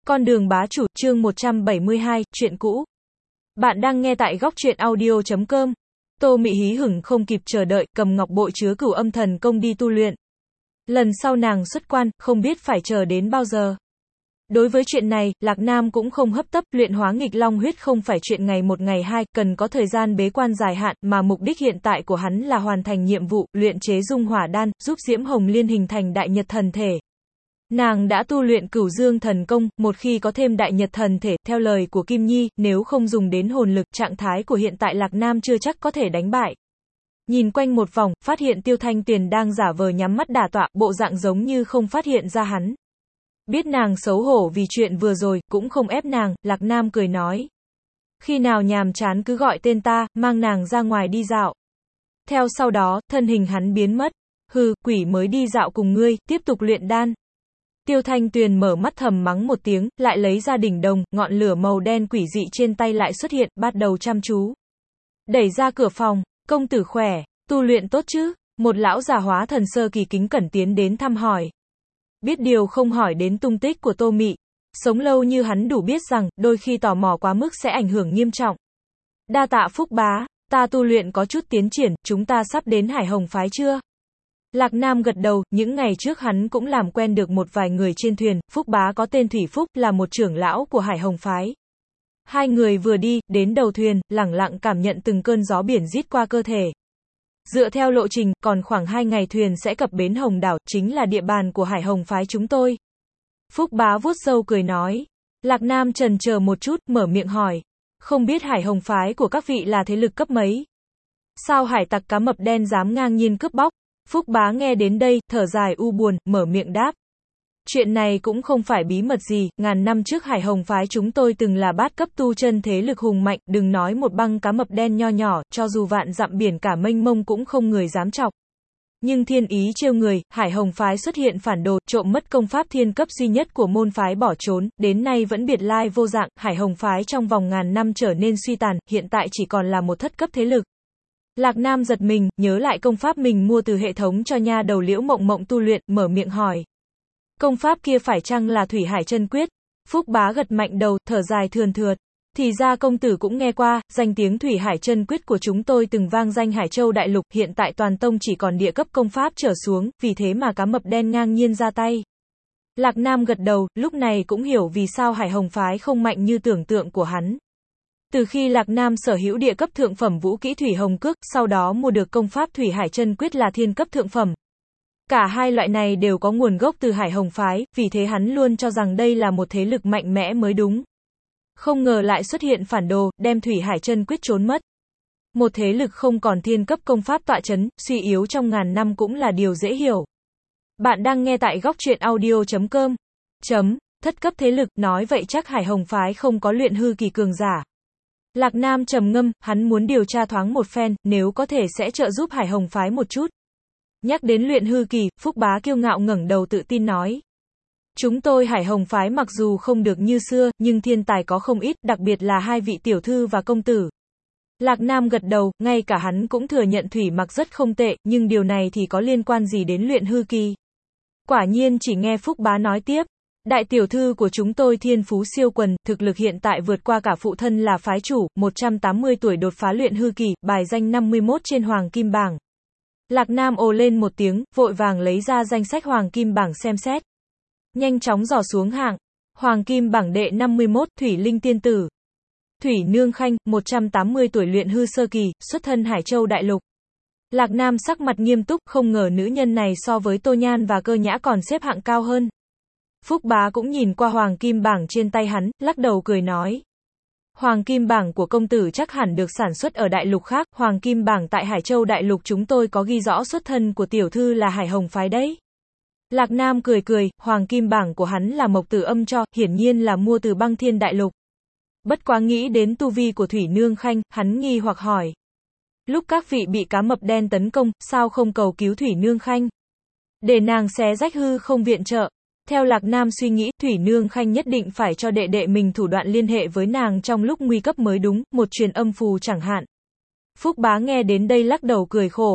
Con đường bá chủ, chương 172, chuyện cũ. Bạn đang nghe tại góc truyện audio.com. Tô Mị hí hửng không kịp chờ đợi, cầm ngọc bội chứa Cửu Âm Thần Công đi tu luyện. Lần sau nàng xuất quan, không biết phải chờ đến bao giờ. Đối với chuyện này, Lạc Nam cũng không hấp tấp, luyện hóa nghịch long huyết không phải chuyện ngày một ngày hai, cần có thời gian bế quan dài hạn, mà mục đích hiện tại của hắn là hoàn thành nhiệm vụ, luyện chế dung hỏa đan, giúp Diễm Hồng Liên hình thành đại nhật thần thể. Nàng đã tu luyện Cửu Dương Thần Công, một khi có thêm đại nhật thần thể, theo lời của Kim Nhi, nếu không dùng đến hồn lực, trạng thái của hiện tại Lạc Nam chưa chắc có thể đánh bại. Nhìn quanh một vòng, phát hiện Tiêu Thanh Tuyền đang giả vờ nhắm mắt đả tọa, bộ dạng giống như không phát hiện ra hắn. Biết nàng xấu hổ vì chuyện vừa rồi, cũng không ép nàng, Lạc Nam cười nói. Khi nào nhàm chán cứ gọi tên ta, mang nàng ra ngoài đi dạo. Theo sau đó, thân hình hắn biến mất. Hừ, quỷ mới đi dạo cùng ngươi, tiếp tục luyện đan. Tiêu Thanh Tuyền mở mắt thầm mắng một tiếng, lại lấy ra đỉnh đồng, ngọn lửa màu đen quỷ dị trên tay lại xuất hiện, bắt đầu chăm chú. Đẩy ra cửa phòng, công tử khỏe, tu luyện tốt chứ? Một lão già hóa thần sơ kỳ kính cẩn tiến đến thăm hỏi. Biết điều không hỏi đến tung tích của Tô Mị. Sống lâu như hắn đủ biết rằng, đôi khi tò mò quá mức sẽ ảnh hưởng nghiêm trọng. Đa tạ Phúc bá, ta tu luyện có chút tiến triển, chúng ta sắp đến Hải Hồng phái chưa? Lạc Nam gật đầu, những ngày trước hắn cũng làm quen được một vài người trên thuyền, Phúc bá có tên Thủy Phúc, là một trưởng lão của Hải Hồng phái. Hai người vừa đi, đến đầu thuyền, lẳng lặng cảm nhận từng cơn gió biển rít qua cơ thể. Dựa theo lộ trình, còn khoảng 2 ngày thuyền sẽ cập bến Hồng Đảo, chính là địa bàn của Hải Hồng phái chúng tôi. Phúc bá vuốt râu cười nói. Lạc Nam chần chờ một chút, mở miệng hỏi. Không biết Hải Hồng phái của các vị là thế lực cấp mấy? Sao hải tặc cá mập đen dám ngang nhiên cướp bóc? Phúc bá nghe đến đây, thở dài u buồn, mở miệng đáp. Chuyện này cũng không phải bí mật gì, ngàn năm trước Hải Hồng phái chúng tôi từng là bát cấp tu chân thế lực hùng mạnh, đừng nói một băng cá mập đen nho nhỏ, cho dù vạn dặm biển cả mênh mông cũng không người dám chọc. Nhưng thiên ý trêu người, Hải Hồng phái xuất hiện phản đồ, trộm mất công pháp thiên cấp duy nhất của môn phái bỏ trốn, đến nay vẫn biệt lai vô dạng, Hải Hồng phái trong vòng ngàn năm trở nên suy tàn, hiện tại chỉ còn là một thất cấp thế lực. Lạc Nam giật mình, nhớ lại công pháp mình mua từ hệ thống cho nha đầu Liễu Mộng Mộng tu luyện, mở miệng hỏi. Công pháp kia phải chăng là Thủy Hải Chân Quyết? Phúc bá gật mạnh đầu, thở dài thườn thượt. Thì ra công tử cũng nghe qua, danh tiếng Thủy Hải Chân Quyết của chúng tôi từng vang danh Hải Châu Đại Lục, hiện tại toàn tông chỉ còn địa cấp công pháp trở xuống, vì thế mà cá mập đen ngang nhiên ra tay. Lạc Nam gật đầu, lúc này cũng hiểu vì sao Hải Hồng phái không mạnh như tưởng tượng của hắn. Từ khi Lạc Nam sở hữu địa cấp thượng phẩm vũ kỹ Thủy Hồng Cước, sau đó mua được công pháp Thủy Hải Chân Quyết là thiên cấp thượng phẩm. Cả hai loại này đều có nguồn gốc từ Hải Hồng phái, vì thế hắn luôn cho rằng đây là một thế lực mạnh mẽ mới đúng. Không ngờ lại xuất hiện phản đồ, đem Thủy Hải Chân Quyết trốn mất. Một thế lực không còn thiên cấp công pháp tọa chấn, suy yếu trong ngàn năm cũng là điều dễ hiểu. Bạn đang nghe tại góc truyện audio.com. Thất cấp thế lực, nói vậy chắc Hải Hồng phái không có luyện hư kỳ cường giả. Lạc Nam trầm ngâm, hắn muốn điều tra thoáng một phen, nếu có thể sẽ trợ giúp Hải Hồng phái một chút. Nhắc đến luyện hư kỳ, Phúc bá kiêu ngạo ngẩng đầu tự tin nói. Chúng tôi Hải Hồng phái mặc dù không được như xưa, nhưng thiên tài có không ít, đặc biệt là hai vị tiểu thư và công tử. Lạc Nam gật đầu, ngay cả hắn cũng thừa nhận Thủy Mặc rất không tệ, nhưng điều này thì có liên quan gì đến luyện hư kỳ? Quả nhiên chỉ nghe Phúc bá nói tiếp. Đại tiểu thư của chúng tôi thiên phú siêu quần, thực lực hiện tại vượt qua cả phụ thân là phái chủ, 180 tuổi đột phá luyện hư kỳ, bài danh 51 trên Hoàng Kim Bảng. Lạc Nam ồ lên một tiếng, vội vàng lấy ra danh sách Hoàng Kim Bảng xem xét. Nhanh chóng dò xuống hạng. Hoàng Kim Bảng đệ 51, Thủy Linh Tiên Tử. Thủy Nương Khanh, 180 tuổi luyện hư sơ kỳ, xuất thân Hải Châu Đại Lục. Lạc Nam sắc mặt nghiêm túc, không ngờ nữ nhân này so với Tô Nhan và Cơ Nhã còn xếp hạng cao hơn. Phúc bá cũng nhìn qua Hoàng Kim Bảng trên tay hắn, lắc đầu cười nói. Hoàng Kim Bảng của công tử chắc hẳn được sản xuất ở đại lục khác, Hoàng Kim Bảng tại Hải Châu Đại Lục chúng tôi có ghi rõ xuất thân của tiểu thư là Hải Hồng phái đấy. Lạc Nam cười cười, Hoàng Kim Bảng của hắn là Mộc Tử Âm cho, hiển nhiên là mua từ Băng Thiên Đại Lục. Bất quá nghĩ đến tu vi của Thủy Nương Khanh, hắn nghi hoặc hỏi. Lúc các vị bị cá mập đen tấn công, sao không cầu cứu Thủy Nương Khanh? Để nàng xé rách hư không viện trợ. Theo Lạc Nam suy nghĩ, Thủy Nương Khanh nhất định phải cho đệ đệ mình thủ đoạn liên hệ với nàng trong lúc nguy cấp mới đúng, một truyền âm phù chẳng hạn. Phúc bá nghe đến đây lắc đầu cười khổ.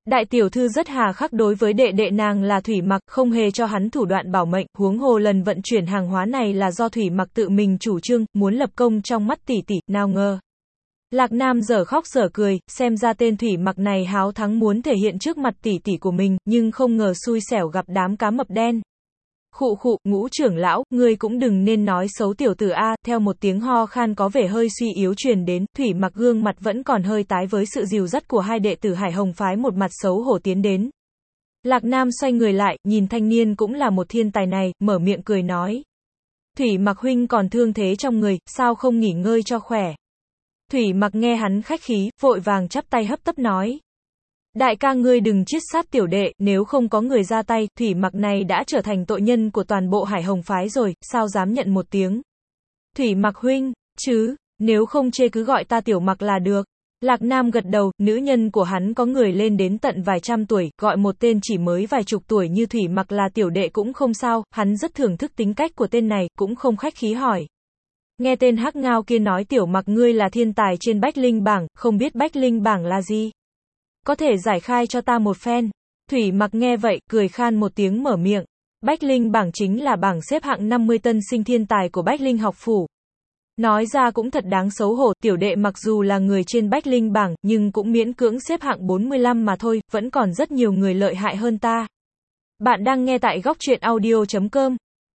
Đại tiểu thư rất hà khắc đối với đệ đệ nàng là Thủy Mặc, không hề cho hắn thủ đoạn bảo mệnh, huống hồ lần vận chuyển hàng hóa này là do Thủy Mặc tự mình chủ trương, muốn lập công trong mắt tỷ tỷ, nào ngờ. Lạc Nam dở khóc dở cười, xem ra tên Thủy Mặc này háo thắng muốn thể hiện trước mặt tỷ tỷ của mình, nhưng không ngờ xui xẻo gặp đám cá mập đen. Khụ khụ, Ngũ trưởng lão, ngươi cũng đừng nên nói xấu tiểu tử a. Theo một tiếng ho khan có vẻ hơi suy yếu truyền đến, Thủy Mặc gương mặt vẫn còn hơi tái với sự dìu dắt của hai đệ tử Hải Hồng phái, một mặt xấu hổ tiến đến. Lạc Nam xoay người lại, nhìn thanh niên cũng là một thiên tài này, mở miệng cười nói. Thủy Mặc huynh còn thương thế trong người, sao không nghỉ ngơi cho khỏe? Thủy Mặc nghe hắn khách khí, vội vàng chắp tay hấp tấp nói. Đại ca ngươi đừng chiết sát tiểu đệ, nếu không có người ra tay, Thủy Mặc này đã trở thành tội nhân của toàn bộ Hải Hồng phái rồi, sao dám nhận một tiếng. Thủy Mặc huynh, chứ, nếu không chê cứ gọi ta Tiểu Mặc là được. Lạc Nam gật đầu, nữ nhân của hắn có người lên đến tận vài trăm tuổi, gọi một tên chỉ mới vài chục tuổi như Thủy Mặc là tiểu đệ cũng không sao, hắn rất thưởng thức tính cách của tên này, cũng không khách khí hỏi. Nghe tên hắc ngao kia nói Tiểu Mặc ngươi là thiên tài trên Bách Linh bảng, không biết Bách Linh bảng là gì? Có thể giải khai cho ta một phen. Thủy Mặc nghe vậy, cười khan một tiếng mở miệng. Bách Linh bảng chính là bảng xếp hạng 50 tân sinh thiên tài của Bách Linh học phủ. Nói ra cũng thật đáng xấu hổ, tiểu đệ mặc dù là người trên Bách Linh bảng, nhưng cũng miễn cưỡng xếp hạng 45 mà thôi, vẫn còn rất nhiều người lợi hại hơn ta. Bạn đang nghe tại góc truyện audio.com.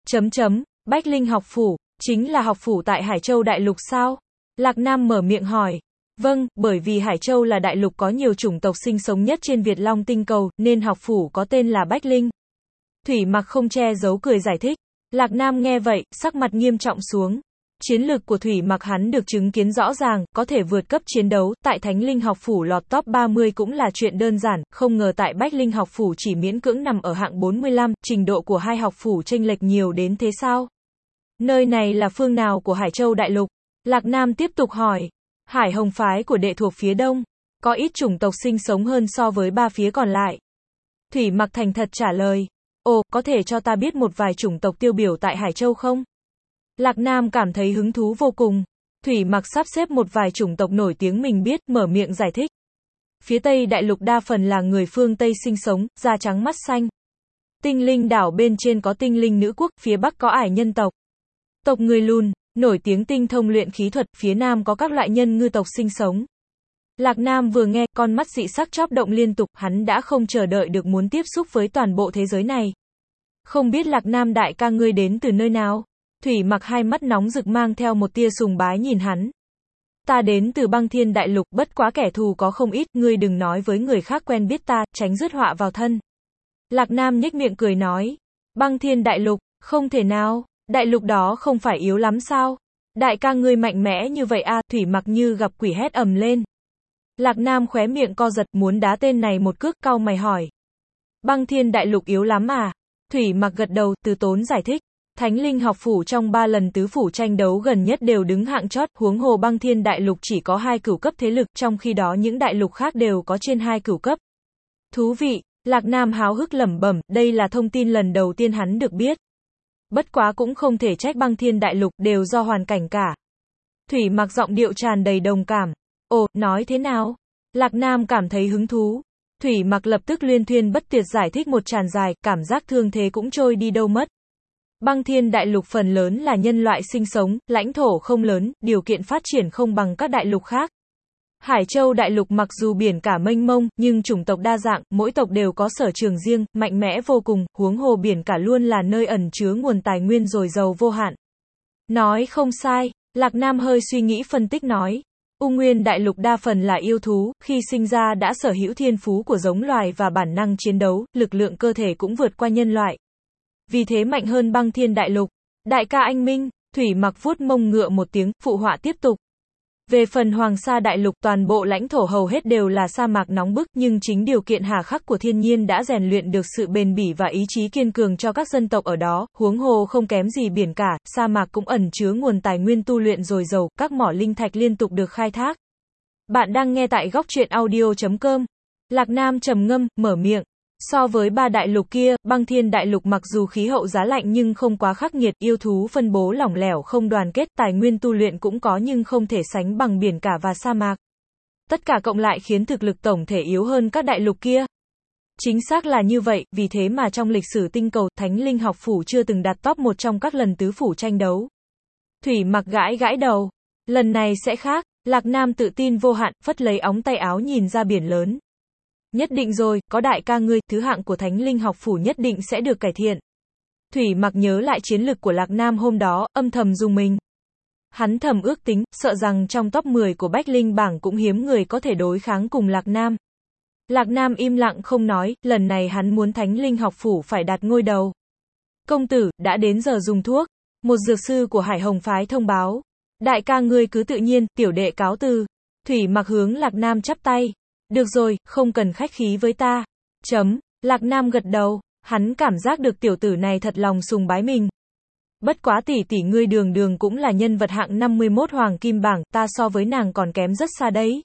Bách Linh học phủ, chính là học phủ tại Hải Châu Đại Lục sao? Lạc Nam mở miệng hỏi. Vâng, bởi vì Hải Châu là đại lục có nhiều chủng tộc sinh sống nhất trên Việt Long tinh cầu, nên học phủ có tên là Bách Linh. Thủy Mặc không che giấu cười giải thích. Lạc Nam nghe vậy, sắc mặt nghiêm trọng xuống. Chiến lược của Thủy Mặc hắn được chứng kiến rõ ràng, có thể vượt cấp chiến đấu, tại Thánh Linh học phủ lọt top 30 cũng là chuyện đơn giản, không ngờ tại Bách Linh học phủ chỉ miễn cưỡng nằm ở hạng 45, trình độ của hai học phủ chênh lệch nhiều đến thế sao? Nơi này là phương nào của Hải Châu Đại Lục? Lạc Nam tiếp tục hỏi. Hải Hồng phái của đệ thuộc phía đông, có ít chủng tộc sinh sống hơn so với ba phía còn lại. Thủy Mặc thành thật trả lời. Ồ, có thể cho ta biết một vài chủng tộc tiêu biểu tại Hải Châu không? Lạc Nam cảm thấy hứng thú vô cùng. Thủy Mặc sắp xếp một vài chủng tộc nổi tiếng mình biết, mở miệng giải thích. Phía Tây Đại Lục đa phần là người phương Tây sinh sống, da trắng mắt xanh. Tinh linh đảo bên trên có tinh linh nữ quốc, phía Bắc có ải nhân tộc. Tộc người lùn, nổi tiếng tinh thông luyện khí thuật, phía Nam có các loại nhân ngư tộc sinh sống. Lạc Nam vừa nghe, con mắt dị sắc chớp động liên tục, hắn đã không chờ đợi được muốn tiếp xúc với toàn bộ thế giới này. Không biết Lạc Nam đại ca ngươi đến từ nơi nào? Thủy Mặc hai mắt nóng rực mang theo một tia sùng bái nhìn hắn. Ta đến từ Băng Thiên Đại Lục, bất quá kẻ thù có không ít, ngươi đừng nói với người khác quen biết ta, tránh rước họa vào thân. Lạc Nam nhếch miệng cười nói. Băng Thiên Đại Lục, không thể nào, đại lục đó không phải yếu lắm sao? Đại ca ngươi mạnh mẽ như vậy à? Thủy Mặc như gặp quỷ hét ầm lên. Lạc Nam khóe miệng co giật, muốn đá tên này một cước, cau mày hỏi. Băng Thiên Đại Lục yếu lắm à? Thủy Mặc gật đầu, từ tốn giải thích. Thánh Linh học phủ trong 3 lần tứ phủ tranh đấu gần nhất đều đứng hạng chót, huống hồ Băng Thiên Đại Lục chỉ có 2 cửu cấp thế lực, trong khi đó những đại lục khác đều có trên 2 cửu cấp. Thú vị, Lạc Nam háo hức lẩm bẩm, đây là thông tin lần đầu tiên hắn được biết. Bất quá cũng không thể trách Băng Thiên Đại Lục, đều do hoàn cảnh cả. Thủy Mặc giọng điệu tràn đầy đồng cảm. Ồ, nói thế nào? Lạc Nam cảm thấy hứng thú. Thủy Mặc lập tức luyên thuyên bất tuyệt giải thích một tràn dài, cảm giác thương thế cũng trôi đi đâu mất. Băng Thiên Đại Lục phần lớn là nhân loại sinh sống, lãnh thổ không lớn, điều kiện phát triển không bằng các đại lục khác. Hải Châu Đại Lục mặc dù biển cả mênh mông, nhưng chủng tộc đa dạng, mỗi tộc đều có sở trường riêng, mạnh mẽ vô cùng, huống hồ biển cả luôn là nơi ẩn chứa nguồn tài nguyên dồi dào vô hạn. Nói không sai, Lạc Nam hơi suy nghĩ phân tích nói. U Nguyên Đại Lục đa phần là yêu thú, khi sinh ra đã sở hữu thiên phú của giống loài và bản năng chiến đấu, lực lượng cơ thể cũng vượt qua nhân loại. Vì thế mạnh hơn Băng Thiên Đại Lục. Đại ca anh minh, Thủy Mặc vuốt mông ngựa một tiếng, phụ họa tiếp tục. Về phần Hoàng Sa Đại Lục, toàn bộ lãnh thổ hầu hết đều là sa mạc nóng bức, nhưng chính điều kiện hà khắc của thiên nhiên đã rèn luyện được sự bền bỉ và ý chí kiên cường cho các dân tộc ở đó, huống hồ không kém gì biển cả, sa mạc cũng ẩn chứa nguồn tài nguyên tu luyện dồi dào, các mỏ linh thạch liên tục được khai thác. Bạn đang nghe tại góc truyện audio.com. Lạc Nam trầm ngâm, mở miệng. So với 3 đại lục kia, Băng Thiên Đại Lục mặc dù khí hậu giá lạnh nhưng không quá khắc nghiệt, yêu thú phân bố lỏng lẻo không đoàn kết, tài nguyên tu luyện cũng có nhưng không thể sánh bằng biển cả và sa mạc. Tất cả cộng lại khiến thực lực tổng thể yếu hơn các đại lục kia. Chính xác là như vậy, vì thế mà trong lịch sử tinh cầu, Thánh Linh học phủ chưa từng đạt top 1 trong các lần tứ phủ tranh đấu. Thủy Mặc gãi gãi đầu. Lần này sẽ khác, Lạc Nam tự tin vô hạn, phất lấy ống tay áo nhìn ra biển lớn. Nhất định rồi, có đại ca ngươi, thứ hạng của Thánh Linh học phủ nhất định sẽ được cải thiện. Thủy Mặc nhớ lại chiến lực của Lạc Nam hôm đó, âm thầm rùng mình. Hắn thầm ước tính, sợ rằng trong top 10 của Bách Linh bảng cũng hiếm người có thể đối kháng cùng Lạc Nam. Lạc Nam im lặng không nói, lần này hắn muốn Thánh Linh học phủ phải đạt ngôi đầu. Công tử, đã đến giờ dùng thuốc. Một dược sư của Hải Hồng phái thông báo. Đại ca ngươi cứ tự nhiên, tiểu đệ cáo từ. Thủy Mặc hướng Lạc Nam chắp tay. Được rồi, không cần khách khí với ta. Lạc Nam gật đầu, hắn cảm giác được tiểu tử này thật lòng sùng bái mình. Bất quá tỷ tỷ ngươi đường đường cũng là nhân vật hạng 51 hoàng kim bảng, ta so với nàng còn kém rất xa đấy.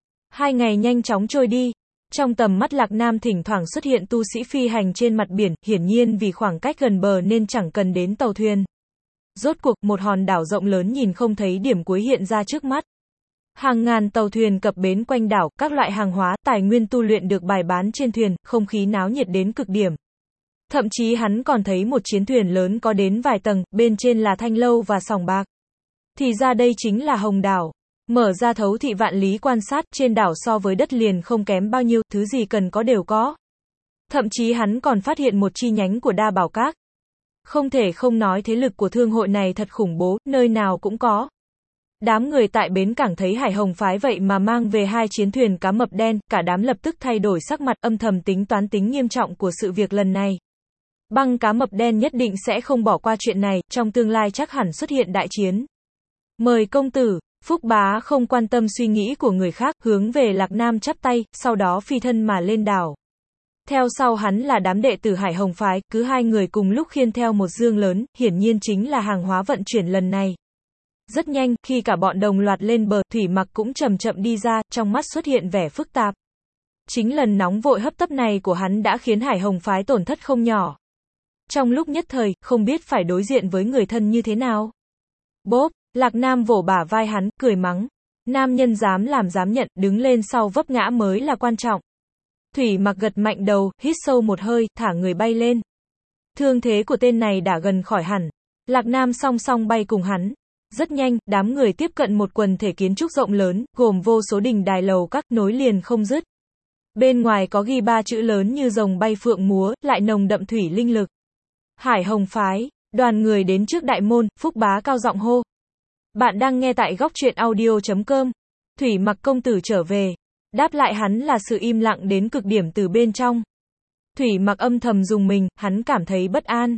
2 ngày nhanh chóng trôi đi. Trong tầm mắt Lạc Nam thỉnh thoảng xuất hiện tu sĩ phi hành trên mặt biển, hiển nhiên vì khoảng cách gần bờ nên chẳng cần đến tàu thuyền. Rốt cuộc, một hòn đảo rộng lớn nhìn không thấy điểm cuối hiện ra trước mắt. Hàng ngàn tàu thuyền cập bến quanh đảo, các loại hàng hóa, tài nguyên tu luyện được bày bán trên thuyền, không khí náo nhiệt đến cực điểm. Thậm chí hắn còn thấy một chiến thuyền lớn có đến vài tầng, bên trên là thanh lâu và sòng bạc. Thì ra đây chính là Hồng Đảo. Mở ra thấu thị vạn lý quan sát, trên đảo so với đất liền không kém bao nhiêu, thứ gì cần có đều có. Thậm chí hắn còn phát hiện một chi nhánh của Đa Bảo Các. Không thể không nói thế lực của thương hội này thật khủng bố, nơi nào cũng có. Đám người tại bến cảng thấy Hải Hồng phái vậy mà mang về 2 chiến thuyền cá mập đen, cả đám lập tức thay đổi sắc mặt, âm thầm tính toán tính nghiêm trọng của sự việc lần này. Băng cá mập đen nhất định sẽ không bỏ qua chuyện này, trong tương lai chắc hẳn xuất hiện đại chiến. Mời công tử. Phúc Bá không quan tâm suy nghĩ của người khác, hướng về Lạc Nam chắp tay, sau đó phi thân mà lên đảo. Theo sau hắn là đám đệ tử Hải Hồng phái, cứ 2 người cùng lúc khiêng theo một dương lớn, hiển nhiên chính là hàng hóa vận chuyển lần này. Rất nhanh, khi cả bọn đồng loạt lên bờ, Thủy Mặc cũng chậm chậm đi ra, trong mắt xuất hiện vẻ phức tạp. Chính lần nóng vội hấp tấp này của hắn đã khiến Hải Hồng phái tổn thất không nhỏ. Trong lúc nhất thời, không biết phải đối diện với người thân như thế nào. Bốp, Lạc Nam vỗ bả vai hắn, cười mắng. Nam nhân dám làm dám nhận, đứng lên sau vấp ngã mới là quan trọng. Thủy Mặc gật mạnh đầu, hít sâu một hơi, thả người bay lên. Thương thế của tên này đã gần khỏi hẳn. Lạc Nam song song bay cùng hắn. Rất nhanh, đám người tiếp cận một quần thể kiến trúc rộng lớn, gồm vô số đình đài lầu các nối liền không dứt. Bên ngoài có ghi 3 chữ lớn như rồng bay phượng múa, lại nồng đậm thủy linh lực. Hải Hồng phái. Đoàn người đến trước đại môn, Phúc Bá cao giọng hô. Bạn đang nghe tại góc truyện audio.com. Thủy Mặc công tử trở về. Đáp lại hắn là sự im lặng đến cực điểm từ bên trong. Thủy Mặc âm thầm rùng mình, hắn cảm thấy bất an.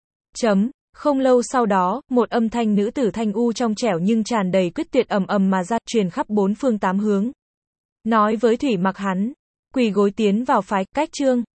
Không lâu sau đó, một âm thanh nữ tử thanh u trong trẻo nhưng tràn đầy quyết tuyệt ầm ầm mà ra, truyền khắp 4 phương 8 hướng. Nói với Thủy Mặc hắn, quỳ gối tiến vào phái, cách chương.